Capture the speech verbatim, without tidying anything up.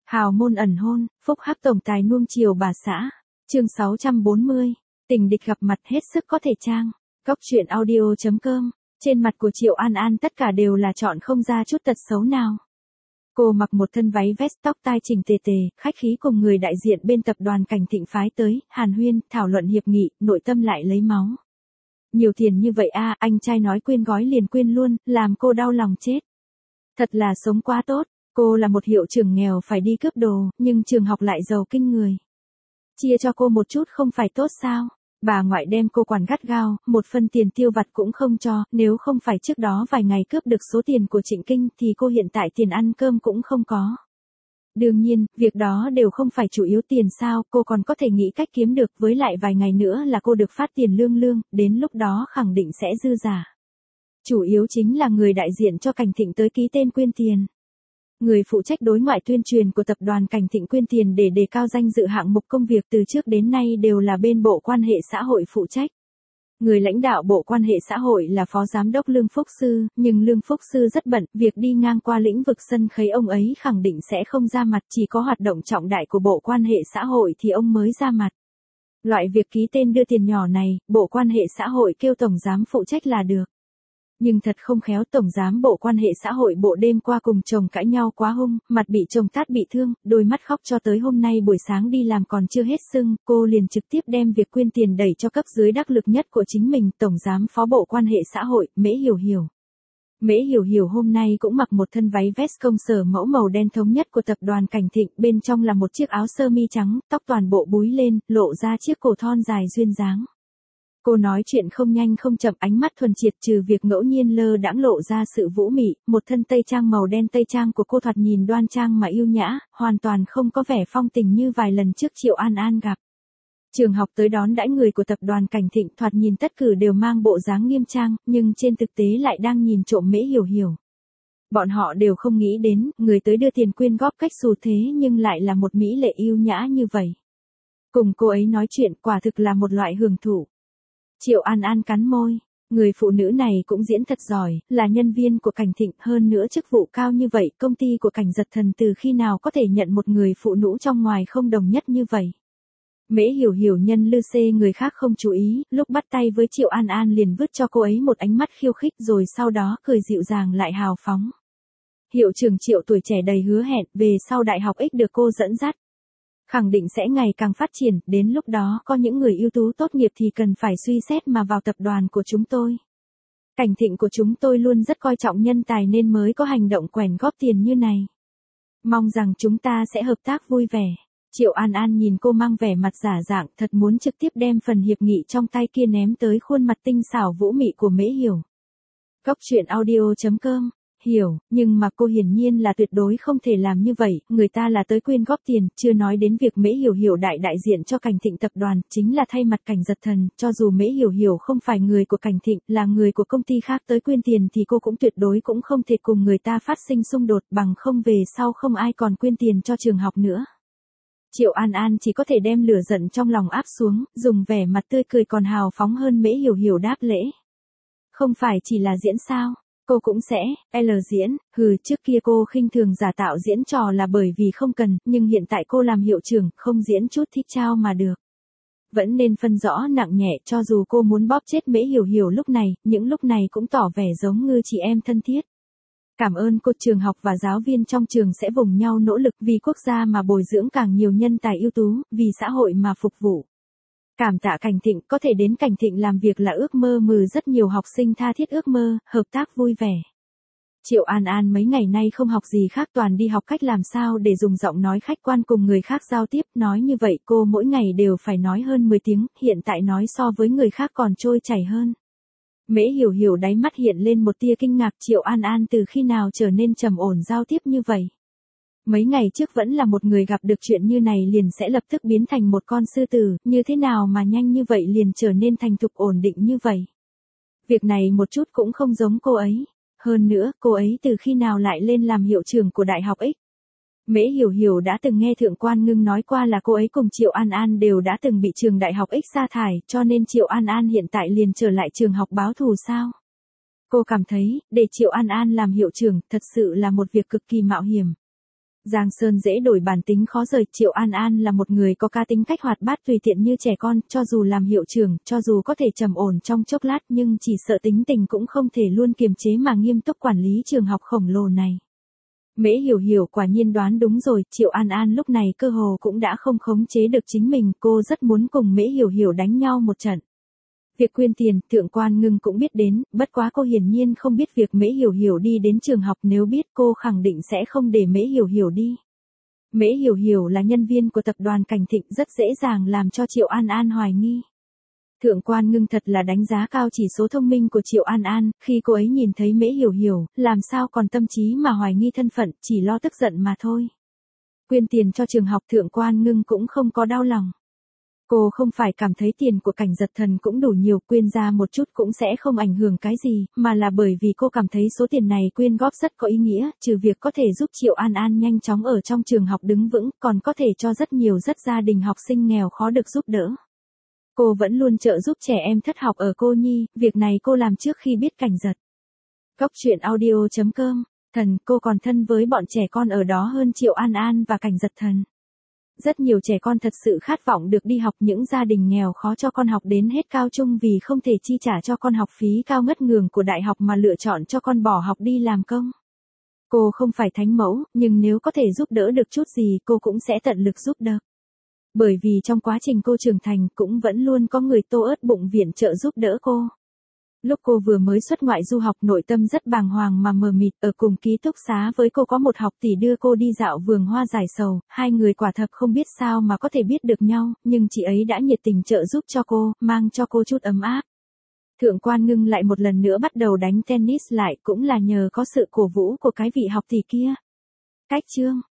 Hào môn ẩn hôn, phúc hắc tổng tài nuông chiều bà xã. Chương sáu trăm bốn mươi. Tình địch gặp mặt hết sức có thể trang. Cóc truyện audio chấm com. Trên mặt của Triệu An An tất cả đều là chọn không ra chút tật xấu nào. Cô mặc một thân váy vest tóc tai chỉnh tề tề, khách khí cùng người đại diện bên tập đoàn Cảnh Thịnh phái tới, hàn huyên, thảo luận hiệp nghị, nội tâm lại lấy máu. Nhiều tiền như vậy a, anh trai nói quyên gói liền quyên luôn, làm cô đau lòng chết. Thật là sống quá tốt, cô là một hiệu trưởng nghèo phải đi cướp đồ, nhưng trường học lại giàu kinh người. Chia cho cô một chút không phải tốt sao? Bà ngoại đem cô quản gắt gao, một phân tiền tiêu vặt cũng không cho, nếu không phải trước đó vài ngày cướp được số tiền của Trịnh Kinh thì cô hiện tại tiền ăn cơm cũng không có. Đương nhiên, việc đó đều không phải chủ yếu tiền sao, cô còn có thể nghĩ cách kiếm được, với lại vài ngày nữa là cô được phát tiền lương lương, đến lúc đó khẳng định sẽ dư giả. Chủ yếu chính là người đại diện cho Cảnh Thịnh tới ký tên quyên tiền. Người phụ trách đối ngoại tuyên truyền của tập đoàn Cảnh Thịnh quyên tiền để đề cao danh dự hạng mục công việc từ trước đến nay đều là bên Bộ Quan hệ Xã hội phụ trách. Người lãnh đạo Bộ Quan hệ Xã hội là Phó Giám đốc Lương Phúc Sư, nhưng Lương Phúc Sư rất bận, việc đi ngang qua lĩnh vực sân khấu ông ấy khẳng định sẽ không ra mặt, chỉ có hoạt động trọng đại của Bộ Quan hệ Xã hội thì ông mới ra mặt. Loại việc ký tên đưa tiền nhỏ này, Bộ Quan hệ Xã hội kêu Tổng Giám phụ trách là được. Nhưng thật không khéo Tổng Giám Bộ Quan hệ Xã hội Bộ đêm qua cùng chồng cãi nhau quá hung, mặt bị chồng tát bị thương, đôi mắt khóc cho tới hôm nay buổi sáng đi làm còn chưa hết sưng, cô liền trực tiếp đem việc quyên tiền đẩy cho cấp dưới đắc lực nhất của chính mình, Tổng Giám Phó Bộ Quan hệ Xã hội, Mễ Hiểu Hiểu. Mễ Hiểu Hiểu hôm nay cũng mặc một thân váy vest công sở mẫu màu đen thống nhất của tập đoàn Cảnh Thịnh, bên trong là một chiếc áo sơ mi trắng, tóc toàn bộ búi lên, lộ ra chiếc cổ thon dài duyên dáng. Cô nói chuyện không nhanh không chậm, ánh mắt thuần triệt, trừ việc ngẫu nhiên lơ đãng lộ ra sự vũ mị, một thân tây trang màu đen tây trang của cô thoạt nhìn đoan trang mà yêu nhã, hoàn toàn không có vẻ phong tình như vài lần trước Triệu An An gặp. Trường học tới đón đãi người của tập đoàn Cảnh Thịnh thoạt nhìn tất cử đều mang bộ dáng nghiêm trang, nhưng trên thực tế lại đang nhìn trộm Mễ Hiểu Hiểu. Bọn họ đều không nghĩ đến, người tới đưa tiền quyên góp cách xù thế nhưng lại là một mỹ lệ yêu nhã như vậy. Cùng cô ấy nói chuyện quả thực là một loại hưởng thụ. Triệu An An cắn môi, người phụ nữ này cũng diễn thật giỏi, là nhân viên của Cảnh Thịnh, hơn nữa chức vụ cao như vậy, công ty của Cảnh Giật Thần từ khi nào có thể nhận một người phụ nữ trong ngoài không đồng nhất như vậy. Mễ Hiểu Hiểu nhân lư xê người khác không chú ý, lúc bắt tay với Triệu An An liền vứt cho cô ấy một ánh mắt khiêu khích rồi sau đó cười dịu dàng lại hào phóng. Hiệu trưởng Triệu tuổi trẻ đầy hứa hẹn, về sau đại học X được cô dẫn dắt. Khẳng định sẽ ngày càng phát triển, đến lúc đó có những người ưu tú tốt nghiệp thì cần phải suy xét mà vào tập đoàn của chúng tôi. Cảnh Thịnh của chúng tôi luôn rất coi trọng nhân tài nên mới có hành động quèn góp tiền như này. Mong rằng chúng ta sẽ hợp tác vui vẻ. Triệu An An nhìn cô mang vẻ mặt giả dạng, thật muốn trực tiếp đem phần hiệp nghị trong tay kia ném tới khuôn mặt tinh xảo vũ mị của Mễ Hiểu. Cóc truyện audio chấm com. Hiểu, nhưng mà cô hiển nhiên là tuyệt đối không thể làm như vậy, người ta là tới quyên góp tiền, chưa nói đến việc Mễ Hiểu Hiểu đại đại diện cho Cảnh Thịnh tập đoàn, chính là thay mặt Cảnh Giật Thần, cho dù Mễ Hiểu Hiểu không phải người của Cảnh Thịnh, là người của công ty khác tới quyên tiền thì cô cũng tuyệt đối cũng không thể cùng người ta phát sinh xung đột, bằng không về sau không ai còn quyên tiền cho trường học nữa. Triệu An An chỉ có thể đem lửa giận trong lòng áp xuống, dùng vẻ mặt tươi cười còn hào phóng hơn Mễ Hiểu Hiểu đáp lễ. Không phải chỉ là diễn sao? Cô cũng sẽ, L diễn, hừ, trước kia cô khinh thường giả tạo diễn trò là bởi vì không cần, nhưng hiện tại cô làm hiệu trưởng, không diễn chút thích trao mà được. Vẫn nên phân rõ nặng nhẹ, cho dù cô muốn bóp chết Mễ Hiểu Hiểu lúc này, những lúc này cũng tỏ vẻ giống như chị em thân thiết. Cảm ơn cô, trường học và giáo viên trong trường sẽ vùng nhau nỗ lực vì quốc gia mà bồi dưỡng càng nhiều nhân tài ưu tú, vì xã hội mà phục vụ. Cảm tạ Cảnh Thịnh, có thể đến Cảnh Thịnh làm việc là ước mơ mừ rất nhiều học sinh tha thiết ước mơ, hợp tác vui vẻ. Triệu An An mấy ngày nay không học gì khác toàn đi học cách làm sao để dùng giọng nói khách quan cùng người khác giao tiếp, nói như vậy cô mỗi ngày đều phải nói hơn mười tiếng, hiện tại nói so với người khác còn trôi chảy hơn. Mễ Hiểu Hiểu đáy mắt hiện lên một tia kinh ngạc, Triệu An An từ khi nào trở nên trầm ổn giao tiếp như vậy. Mấy ngày trước vẫn là một người gặp được chuyện như này liền sẽ lập tức biến thành một con sư tử, như thế nào mà nhanh như vậy liền trở nên thành thục ổn định như vậy. Việc này một chút cũng không giống cô ấy. Hơn nữa, cô ấy từ khi nào lại lên làm hiệu trưởng của Đại học X. Mễ Hiểu Hiểu đã từng nghe Thượng quan Ngưng nói qua là cô ấy cùng Triệu An An đều đã từng bị trường Đại học X sa thải, cho nên Triệu An An hiện tại liền trở lại trường học báo thù sao. Cô cảm thấy, để Triệu An An làm hiệu trưởng thật sự là một việc cực kỳ mạo hiểm. Giang Sơn dễ đổi bản tính khó rời, Triệu An An là một người có cá tính cách hoạt bát tùy tiện như trẻ con, cho dù làm hiệu trưởng, cho dù có thể trầm ổn trong chốc lát nhưng chỉ sợ tính tình cũng không thể luôn kiềm chế mà nghiêm túc quản lý trường học khổng lồ này. Mễ Hiểu Hiểu quả nhiên đoán đúng rồi, Triệu An An lúc này cơ hồ cũng đã không khống chế được chính mình, cô rất muốn cùng Mễ Hiểu Hiểu đánh nhau một trận. Việc quyên tiền, Thượng Quan Ngưng cũng biết đến, bất quá cô hiển nhiên không biết việc Mễ Hiểu Hiểu đi đến trường học, nếu biết cô khẳng định sẽ không để Mễ Hiểu Hiểu đi. Mễ Hiểu Hiểu là nhân viên của tập đoàn Cảnh Thịnh, rất dễ dàng làm cho Triệu An An hoài nghi. Thượng Quan Ngưng thật là đánh giá cao chỉ số thông minh của Triệu An An, khi cô ấy nhìn thấy Mễ Hiểu Hiểu, làm sao còn tâm trí mà hoài nghi thân phận, chỉ lo tức giận mà thôi. Quyên tiền cho trường học, Thượng Quan Ngưng cũng không có đau lòng. Cô không phải cảm thấy tiền của Cảnh Giật Thần cũng đủ nhiều, quyên ra một chút cũng sẽ không ảnh hưởng cái gì, mà là bởi vì cô cảm thấy số tiền này quyên góp rất có ý nghĩa, trừ việc có thể giúp Triệu An An nhanh chóng ở trong trường học đứng vững, còn có thể cho rất nhiều rất gia đình học sinh nghèo khó được giúp đỡ. Cô vẫn luôn trợ giúp trẻ em thất học ở Cô Nhi, việc này cô làm trước khi biết Cảnh Giật. Cốc truyện audio chấm com, thần, cô còn thân với bọn trẻ con ở đó hơn Triệu An An và Cảnh Giật Thần. Rất nhiều trẻ con thật sự khát vọng được đi học, những gia đình nghèo khó cho con học đến hết cao trung vì không thể chi trả cho con học phí cao ngất ngường của đại học mà lựa chọn cho con bỏ học đi làm công. Cô không phải thánh mẫu, nhưng nếu có thể giúp đỡ được chút gì cô cũng sẽ tận lực giúp đỡ. Bởi vì trong quá trình cô trưởng thành cũng vẫn luôn có người tô ớt bụng viện trợ giúp đỡ cô. Lúc cô vừa mới xuất ngoại du học, nội tâm rất bàng hoàng mà mờ mịt, ở cùng ký túc xá với cô có một học tỷ đưa cô đi dạo vườn hoa giải sầu, hai người quả thật không biết sao mà có thể biết được nhau, nhưng chị ấy đã nhiệt tình trợ giúp cho cô, mang cho cô chút ấm áp. Thượng Quan Ngưng lại một lần nữa bắt đầu đánh tennis lại, cũng là nhờ có sự cổ vũ của cái vị học tỷ kia. Cách chương